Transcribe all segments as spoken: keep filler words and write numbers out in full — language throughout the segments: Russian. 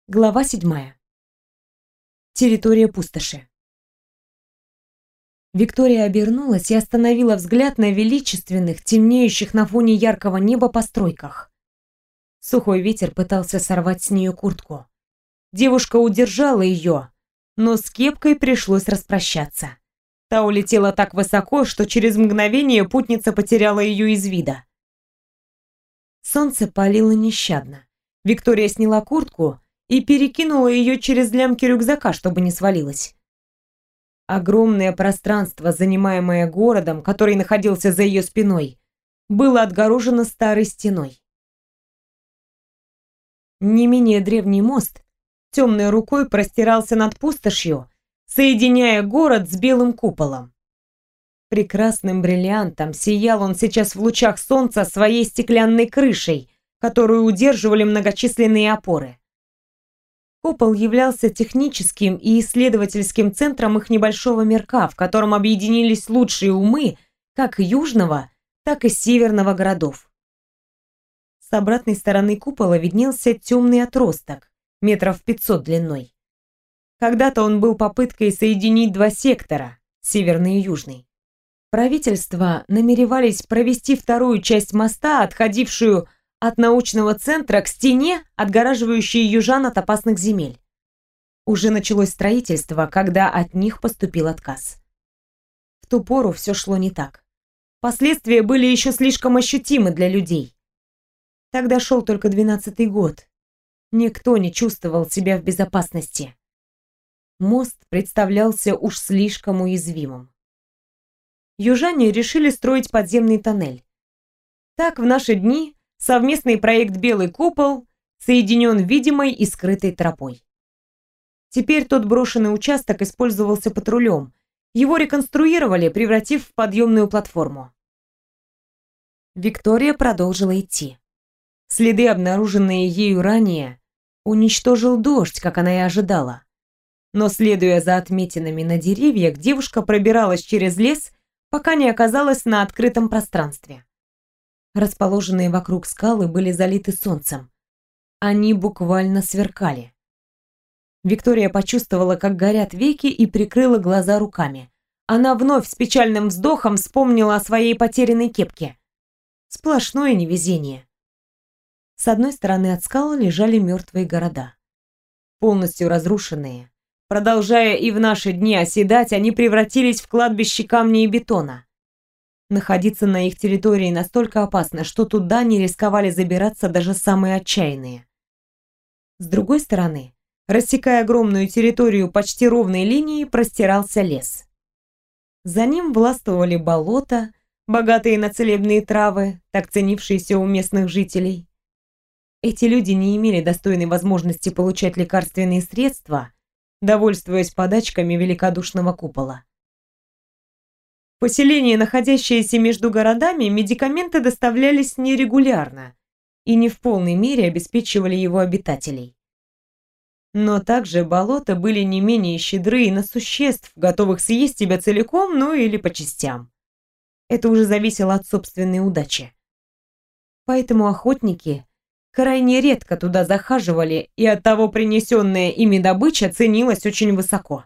Глава седьмая. Территория пустоши. Виктория обернулась и остановила взгляд на величественных, темнеющих на фоне яркого неба постройках. Сухой ветер пытался сорвать с нее куртку. Девушка удержала ее, но с кепкой пришлось распрощаться. Та улетела так высоко, что через мгновение путница потеряла ее из вида. Солнце палило нещадно. Виктория сняла куртку и перекинула ее через лямки рюкзака, чтобы не свалилась. Огромное пространство, занимаемое городом, который находился за ее спиной, было отгорожено старой стеной. Не менее древний мост темной рукой простирался над пустошью, соединяя город с белым куполом. Прекрасным бриллиантом сиял он сейчас в лучах солнца своей стеклянной крышей, которую удерживали многочисленные опоры. Купол являлся техническим и исследовательским центром их небольшого мирка, в котором объединились лучшие умы как южного, так и северного городов. С обратной стороны купола виднелся темный отросток, метров пятьсот длиной. Когда-то он был попыткой соединить два сектора, северный и южный. Правительства намеревались провести вторую часть моста, отходившую от научного центра к стене, отгораживающей южан от опасных земель. Уже началось строительство, когда от них поступил отказ. В ту пору все шло не так. Последствия были еще слишком ощутимы для людей. Тогда шел только двенадцатый год. Никто не чувствовал себя в безопасности. Мост представлялся уж слишком уязвимым. Южане решили строить подземный тоннель. Так в наши дни совместный проект «Белый купол» соединен видимой и скрытой тропой. Теперь тот брошенный участок использовался патрулем. Его реконструировали, превратив в подъемную платформу. Виктория продолжила идти. Следы, обнаруженные ею ранее, уничтожил дождь, как она и ожидала. Но, следуя за отметинами на деревьях, девушка пробиралась через лес, пока не оказалась на открытом пространстве. Расположенные вокруг скалы были залиты солнцем. Они буквально сверкали. Виктория почувствовала, как горят веки, и прикрыла глаза руками. Она вновь с печальным вздохом вспомнила о своей потерянной кепке. Сплошное невезение. С одной стороны от скал лежали мертвые города. Полностью разрушенные. Продолжая и в наши дни оседать, они превратились в кладбище камня и бетона. Находиться на их территории настолько опасно, что туда не рисковали забираться даже самые отчаянные. С другой стороны, рассекая огромную территорию почти ровной линией, простирался лес. За ним властвовали болота, богатые на целебные травы, так ценившиеся у местных жителей. Эти люди не имели достойной возможности получать лекарственные средства, довольствуясь подачками великодушного купола. В поселении, находящееся между городами, медикаменты доставлялись нерегулярно и не в полной мере обеспечивали его обитателей. Но также болота были не менее щедры и на существ, готовых съесть тебя целиком, ну или по частям. Это уже зависело от собственной удачи. Поэтому охотники крайне редко туда захаживали, и оттого принесенная ими добыча ценилась очень высоко.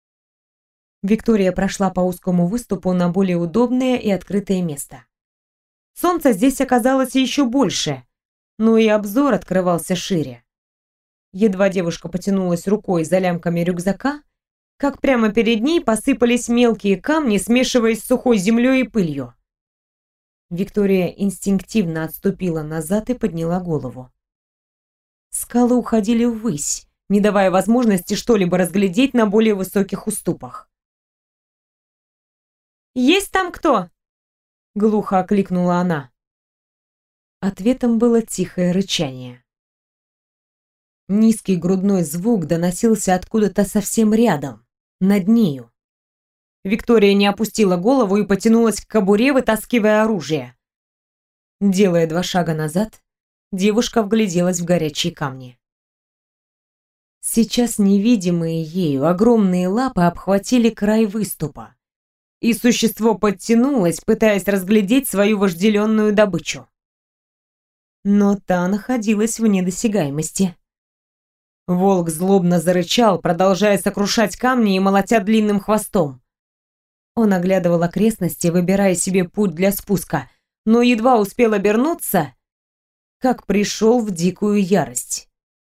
Виктория прошла по узкому выступу на более удобное и открытое место. Солнца здесь оказалось еще больше, но и обзор открывался шире. Едва девушка потянулась рукой за лямками рюкзака, как прямо перед ней посыпались мелкие камни, смешиваясь с сухой землей и пылью. Виктория инстинктивно отступила назад и подняла голову. Скалы уходили ввысь, не давая возможности что-либо разглядеть на более высоких уступах. «Есть там кто?» — глухо окликнула она. Ответом было тихое рычание. Низкий грудной звук доносился откуда-то совсем рядом, над нею. Виктория не опустила голову и потянулась к кобуре, вытаскивая оружие. Делая два шага назад, девушка вгляделась в горячие камни. Сейчас невидимые ею огромные лапы обхватили край выступа, и существо подтянулось, пытаясь разглядеть свою вожделенную добычу. Но та находилась в недосягаемости. Волк злобно зарычал, продолжая сокрушать камни и молотя длинным хвостом. Он оглядывал окрестности, выбирая себе путь для спуска, но едва успел обернуться, как пришел в дикую ярость.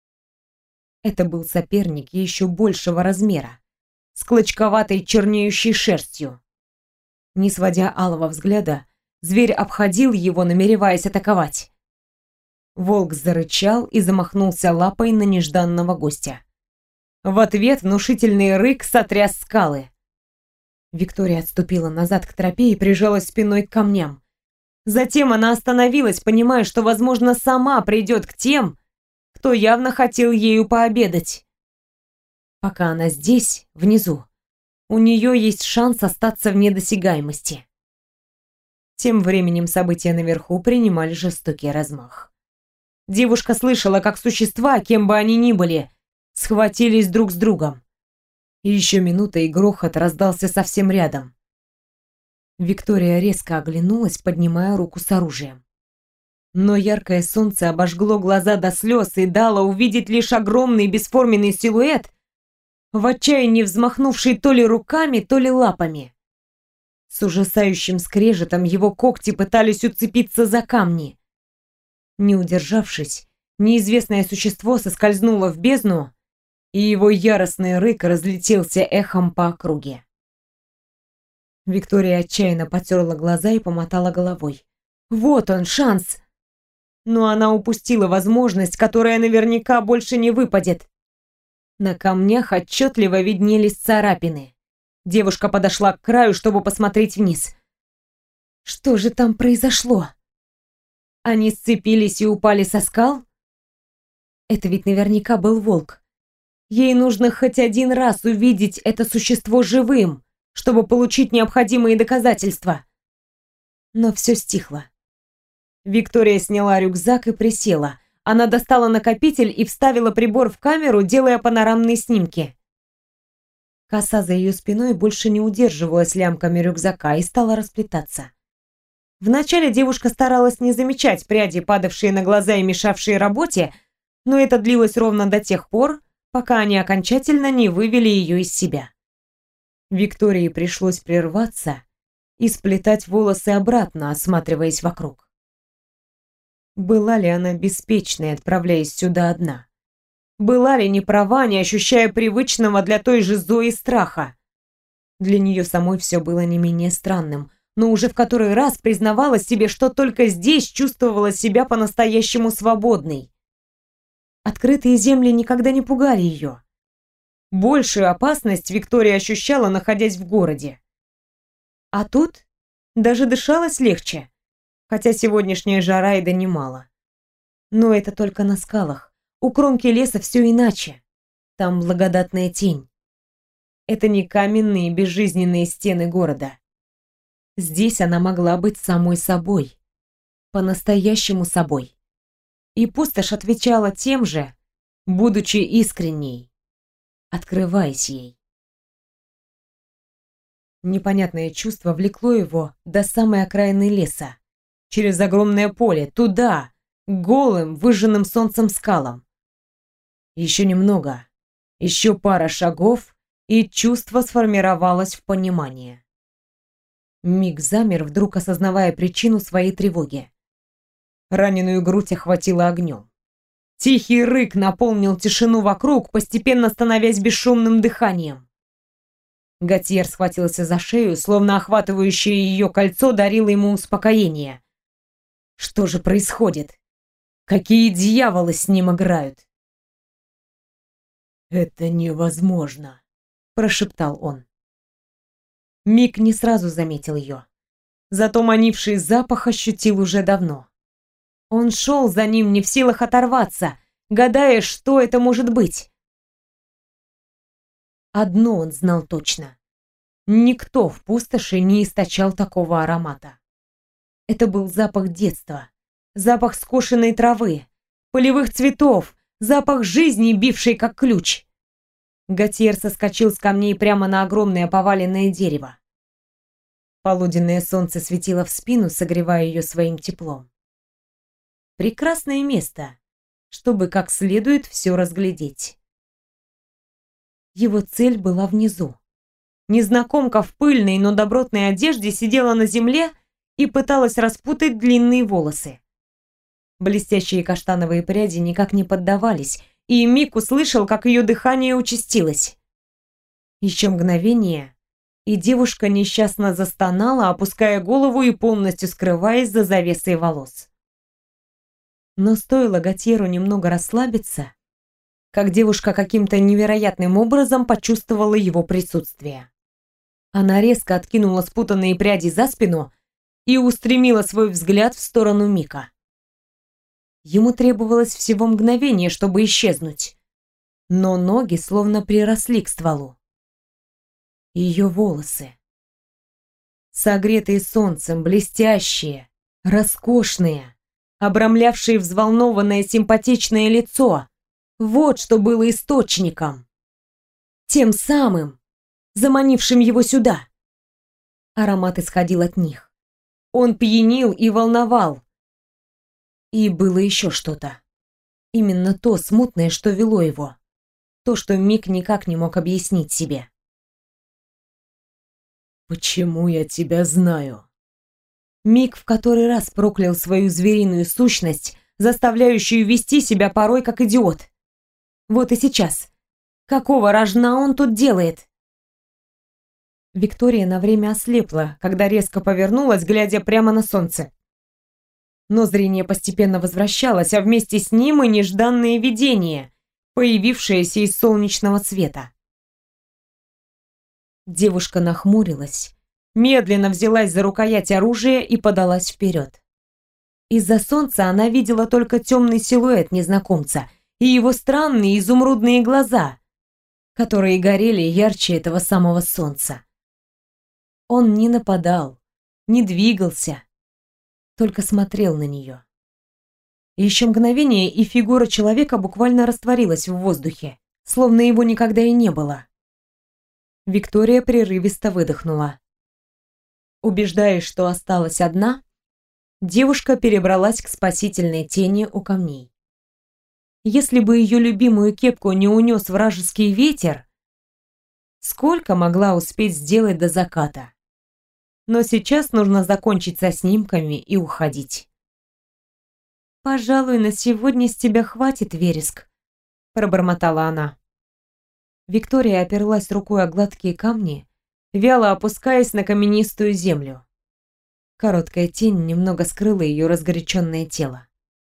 Это был соперник еще большего размера, с клочковатой чернеющей шерстью. Не сводя алого взгляда, зверь обходил его, намереваясь атаковать. Волк зарычал и замахнулся лапой на нежданного гостя. В ответ внушительный рык сотряс скалы. Виктория отступила назад к тропе и прижалась спиной к камням. Затем она остановилась, понимая, что, возможно, сама придет к тем, кто явно хотел ею пообедать. Пока она здесь, внизу, у нее есть шанс остаться вне досягаемости. Тем временем события наверху принимали жестокий размах. Девушка слышала, как существа, кем бы они ни были, схватились друг с другом. И еще минута, и грохот раздался совсем рядом. Виктория резко оглянулась, поднимая руку с оружием. Но яркое солнце обожгло глаза до слез и дало увидеть лишь огромный бесформенный силуэт, в отчаянии взмахнувший то ли руками, то ли лапами. С ужасающим скрежетом его когти пытались уцепиться за камни. Не удержавшись, неизвестное существо соскользнуло в бездну, и его яростный рык разлетелся эхом по округе. Виктория отчаянно потерла глаза и помотала головой. Вот он, шанс! Но она упустила возможность, которая наверняка больше не выпадет. На камнях отчетливо виднелись царапины. Девушка подошла к краю, чтобы посмотреть вниз. Что же там произошло? Они сцепились и упали со скал? Это ведь наверняка был волк. Ей нужно хоть один раз увидеть это существо живым, чтобы получить необходимые доказательства. Но все стихло. Виктория сняла рюкзак и присела. Она достала накопитель и вставила прибор в камеру, делая панорамные снимки. Коса за ее спиной больше не удерживалась лямками рюкзака и стала расплетаться. Вначале девушка старалась не замечать пряди, падавшие на глаза и мешавшие работе, но это длилось ровно до тех пор, пока они окончательно не вывели ее из себя. Виктории пришлось прерваться и сплетать волосы обратно, осматриваясь вокруг. Была ли она беспечной, отправляясь сюда одна? Была ли не права, не ощущая привычного для той же Зои страха? Для нее самой все было не менее странным, но уже в который раз признавала себе, что только здесь чувствовала себя по-настоящему свободной. Открытые земли никогда не пугали ее. Большую опасность Виктория ощущала, находясь в городе. А тут даже дышалось легче, хотя сегодняшняя жара и донимала. Но это только на скалах. У кромки леса все иначе. Там благодатная тень. Это не каменные безжизненные стены города. Здесь она могла быть самой собой. По-настоящему собой. И пустошь отвечала тем же, будучи искренней, открываясь ей. Непонятное чувство влекло его до самой окраины леса, через огромное поле, туда, к голым, выжженным солнцем скалам. Еще немного, еще пара шагов, и чувство сформировалось в понимание. Миг замер, вдруг осознавая причину своей тревоги. Раненую грудь охватило огнем. Тихий рык наполнил тишину вокруг, постепенно становясь бесшумным дыханием. Готьер схватился за шею, словно охватывающее ее кольцо дарило ему успокоение. Что же происходит? Какие дьяволы с ним играют? «Это невозможно», — прошептал он. Мик не сразу заметил ее. Зато манивший запах ощутил уже давно. Он шел за ним, не в силах оторваться, гадая, что это может быть. Одно он знал точно. Никто в пустоши не источал такого аромата. Это был запах детства, запах скошенной травы, полевых цветов, запах жизни, бивший как ключ. Готьер соскочил с камней прямо на огромное поваленное дерево. Полуденное солнце светило в спину, согревая ее своим теплом. Прекрасное место, чтобы как следует все разглядеть. Его цель была внизу. Незнакомка в пыльной, но добротной одежде сидела на земле и пыталась распутать длинные волосы. Блестящие каштановые пряди никак не поддавались, и Мик услышал, как ее дыхание участилось. Еще мгновение, и девушка несчастно застонала, опуская голову и полностью скрываясь за завесой волос. Но стоило Готьеру немного расслабиться, как девушка каким-то невероятным образом почувствовала его присутствие. Она резко откинула спутанные пряди за спину и устремила свой взгляд в сторону Мика. Ему требовалось всего мгновение, чтобы исчезнуть, но ноги словно приросли к стволу. Ее волосы. Согретые солнцем, блестящие, роскошные, обрамлявшие взволнованное симпатичное лицо. Вот что было источником. Тем самым, заманившим его сюда. Аромат исходил от них. Он пьянил и волновал. И было еще что-то. Именно то смутное, что вело его. То, что Мик никак не мог объяснить себе. «Почему я тебя знаю?» Мик в который раз проклял свою звериную сущность, заставляющую вести себя порой как идиот. Вот и сейчас. Какого рожна он тут делает? Виктория на время ослепла, когда резко повернулась, глядя прямо на солнце. Но зрение постепенно возвращалось, а вместе с ним и нежданное видение, появившееся из солнечного света. Девушка нахмурилась, медленно взялась за рукоять оружия и подалась вперед. Из-за солнца она видела только темный силуэт незнакомца и его странные изумрудные глаза, которые горели ярче этого самого солнца. Он не нападал, не двигался, только смотрел на нее. Еще мгновение, и фигура человека буквально растворилась в воздухе, словно его никогда и не было. Виктория прерывисто выдохнула. Убеждаясь, что осталась одна, девушка перебралась к спасительной тени у камней. Если бы ее любимую кепку не унес вражеский ветер, сколько могла успеть сделать до заката? Но сейчас нужно закончить со снимками и уходить. «Пожалуй, на сегодня с тебя хватит, Вереск», — пробормотала она. Виктория оперлась рукой о гладкие камни, вяло опускаясь на каменистую землю. Короткая тень немного скрыла ее разгоряченное тело.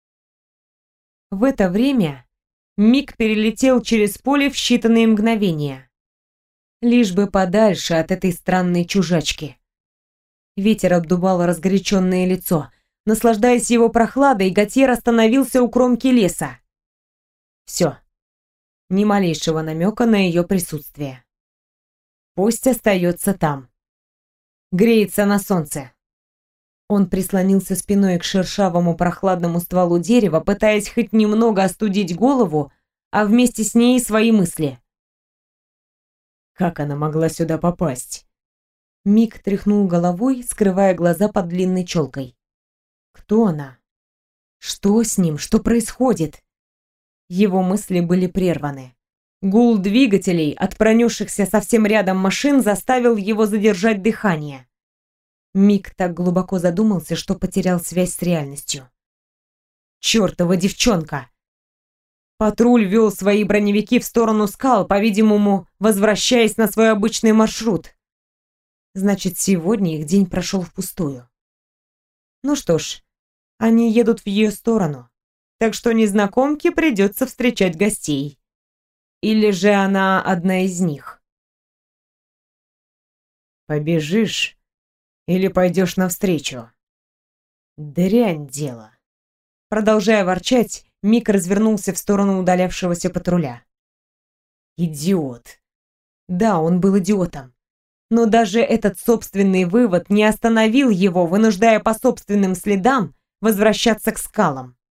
В это время Мик перелетел через поле в считанные мгновения. Лишь бы подальше от этой странной чужачки. Ветер обдувал разгоряченное лицо. Наслаждаясь его прохладой, Готьер остановился у кромки леса. Все. Ни малейшего намека на ее присутствие. Пусть остается там. Греется на солнце. Он прислонился спиной к шершавому прохладному стволу дерева, пытаясь хоть немного остудить голову, а вместе с ней свои мысли. Как она могла сюда попасть? Мик тряхнул головой, скрывая глаза под длинной челкой. Кто она? Что с ним? Что происходит? Его мысли были прерваны. Гул двигателей от пронесшихся совсем рядом машин заставил его задержать дыхание. Мик так глубоко задумался, что потерял связь с реальностью. Чёртова девчонка! Патруль вел свои броневики в сторону скал, по-видимому, возвращаясь на свой обычный маршрут. Значит, сегодня их день прошел впустую. Ну что ж, они едут в ее сторону, так что незнакомке придется встречать гостей. Или же она одна из них? Побежишь или пойдешь навстречу? Дрянь дело. Продолжая ворчать, Мик развернулся в сторону удалявшегося патруля. Идиот. Да, он был идиотом. Но даже этот собственный вывод не остановил его, вынуждая по собственным следам возвращаться к скалам.